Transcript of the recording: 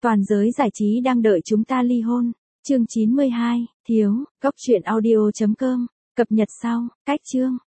Toàn giới giải trí đang đợi chúng ta ly hôn. Chương 92, thiếu, góc truyện audio.com, cập nhật sau, cách chương.